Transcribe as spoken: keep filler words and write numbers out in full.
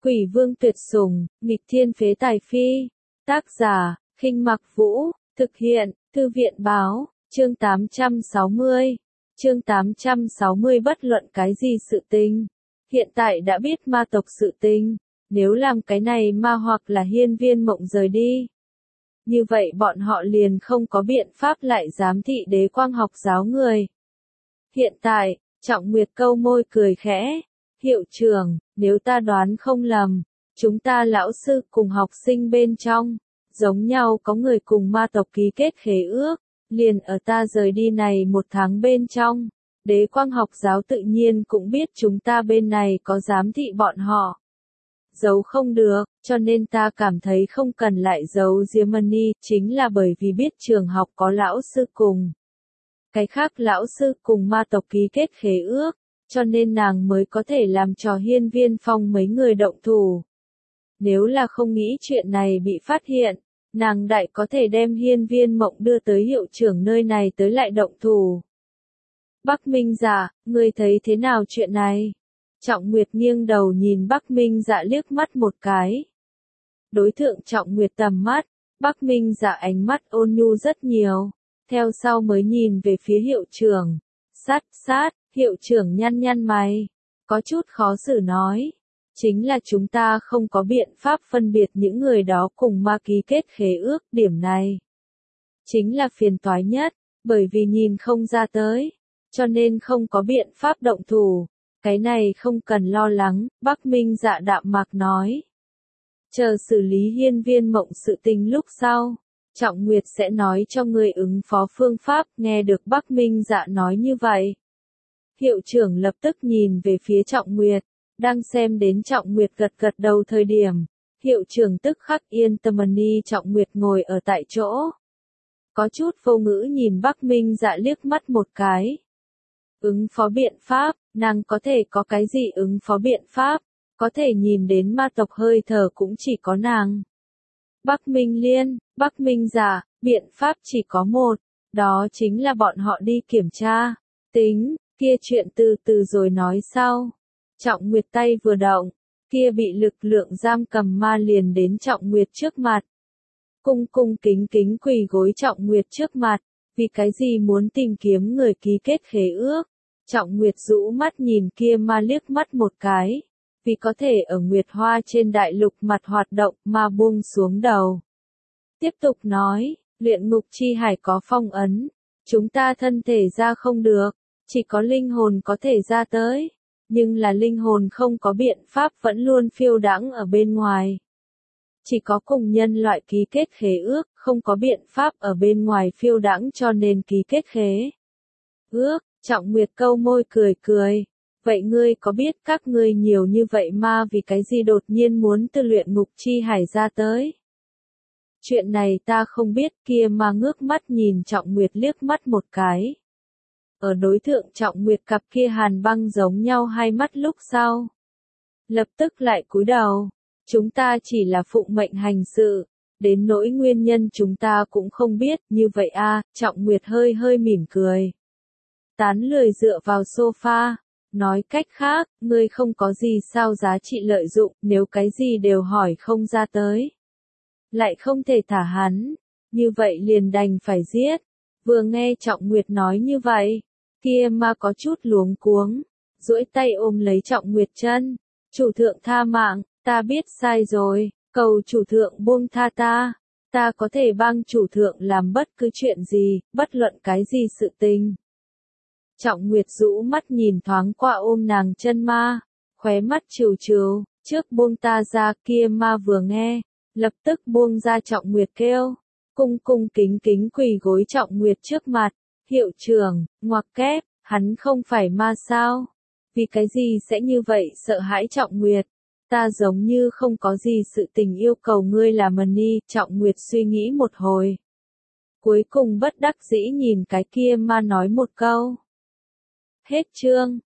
Quỷ vương tuyệt sủng, nghịch thiên phế tài phi. Tác giả, Khinh Mặc Vũ, thực hiện, Thư viện báo, chương tám trăm sáu mươi. Chương tám trăm sáu mươi bất luận cái gì sự tình. Hiện tại đã biết ma tộc sự tình, nếu làm cái này ma hoặc là hiên viên mộng rời đi. Như vậy bọn họ liền không có biện pháp lại giám thị đế quang học giáo người. Hiện tại, Trọng Nguyệt câu môi cười khẽ. Hiệu trưởng, nếu ta đoán không lầm, chúng ta lão sư cùng học sinh bên trong, giống nhau có người cùng ma tộc ký kết khế ước, liền ở ta rời đi này một tháng bên trong. Đế quang học giáo tự nhiên cũng biết chúng ta bên này có giám thị bọn họ. Giấu không được, cho nên ta cảm thấy không cần lại giấu Diemani, chính là bởi vì biết trường học có lão sư cùng. Cái khác lão sư cùng ma tộc ký kết khế ước, cho nên nàng mới có thể làm cho hiên viên phong mấy người động thủ. Nếu là không nghĩ chuyện này bị phát hiện, nàng đại có thể đem hiên viên mộng đưa tới hiệu trưởng nơi này tới lại động thủ. Bắc Minh Dạ, ngươi thấy thế nào chuyện này? Trọng Nguyệt nghiêng đầu nhìn Bắc Minh Dạ liếc mắt một cái. Đối thượng Trọng Nguyệt tầm mắt, Bắc Minh Dạ ánh mắt ôn nhu rất nhiều, theo sau mới nhìn về phía hiệu trưởng. Sát, sát, hiệu trưởng nhăn nhăn mày, có chút khó xử nói. Chính là chúng ta không có biện pháp phân biệt những người đó cùng ma ký kết khế ước, điểm này chính là phiền toái nhất, bởi vì nhìn không ra tới, cho nên không có biện pháp động thủ. Cái này không cần lo lắng, Bắc Minh Dạ đạm mạc nói. Chờ xử lý hiên viên mộng sự tình lúc sau, Trọng Nguyệt sẽ nói cho người ứng phó phương pháp. Nghe được Bắc Minh Dạ nói như vậy, hiệu trưởng lập tức nhìn về phía Trọng Nguyệt, đang xem đến Trọng Nguyệt gật gật đầu thời điểm, hiệu trưởng tức khắc yên tâm đi. Trọng Nguyệt ngồi ở tại chỗ, có chút vô ngữ nhìn Bắc Minh Dạ liếc mắt một cái. Ứng phó biện pháp, nàng có thể có cái gì ứng phó biện pháp, có thể nhìn đến ma tộc hơi thở cũng chỉ có nàng. Bắc Minh Liên, Bắc Minh Dạ, biện pháp chỉ có một, đó chính là bọn họ đi kiểm tra. Tính, kia chuyện từ từ rồi nói sau. Trọng Nguyệt tay vừa động, kia bị lực lượng giam cầm ma liền đến Trọng Nguyệt trước mặt. Cung cung kính kính quỳ gối Trọng Nguyệt trước mặt, vì cái gì muốn tìm kiếm người ký kết khế ước. Trọng Nguyệt rũ mắt nhìn kia ma liếc mắt một cái, vì có thể ở Nguyệt Hoa trên đại lục mặt hoạt động mà buông xuống đầu. Tiếp tục nói, luyện ngục chi hải có phong ấn, chúng ta thân thể ra không được, chỉ có linh hồn có thể ra tới, nhưng là linh hồn không có biện pháp vẫn luôn phiêu đãng ở bên ngoài. Chỉ có cùng nhân loại ký kết khế ước, không có biện pháp ở bên ngoài phiêu đãng cho nên ký kết khế ước. Trọng Nguyệt câu môi cười cười. Vậy ngươi có biết các ngươi nhiều như vậy ma vì cái gì đột nhiên muốn từ luyện ngục chi hải ra tới? Chuyện này ta không biết. Kia ma ngước mắt nhìn Trọng Nguyệt liếc mắt một cái. Ở đối thượng Trọng Nguyệt cặp kia hàn băng giống nhau hai mắt lúc sau, lập tức lại cúi đầu. Chúng ta chỉ là phụng mệnh hành sự, đến nỗi nguyên nhân chúng ta cũng không biết. Như vậy a, Trọng Nguyệt hơi hơi mỉm cười, tán lười dựa vào sofa, nói cách khác, ngươi không có gì sao giá trị lợi dụng, nếu cái gì đều hỏi không ra tới, lại không thể thả hắn, như vậy liền đành phải giết. Vừa nghe Trọng Nguyệt nói như vậy, kia ma có chút luống cuống, duỗi tay ôm lấy Trọng Nguyệt chân. Chủ thượng tha mạng, ta biết sai rồi, cầu chủ thượng buông tha ta, ta có thể帮chủ thượng làm bất cứ chuyện gì, bất luận cái gì sự tình. Trọng Nguyệt rũ mắt nhìn thoáng qua ôm nàng chân ma, khóe mắt trừ trừ, trước buông ta ra. Kia ma vừa nghe, lập tức buông ra Trọng Nguyệt kêu, cung cung kính kính quỳ gối Trọng Nguyệt trước mặt. Hiệu trưởng, ngoặc kép, hắn không phải ma sao? Vì cái gì sẽ như vậy sợ hãi Trọng Nguyệt? Ta giống như không có gì sự tình yêu cầu ngươi làm đi. Trọng Nguyệt suy nghĩ một hồi, cuối cùng bất đắc dĩ nhìn cái kia ma nói một câu. Hết chương.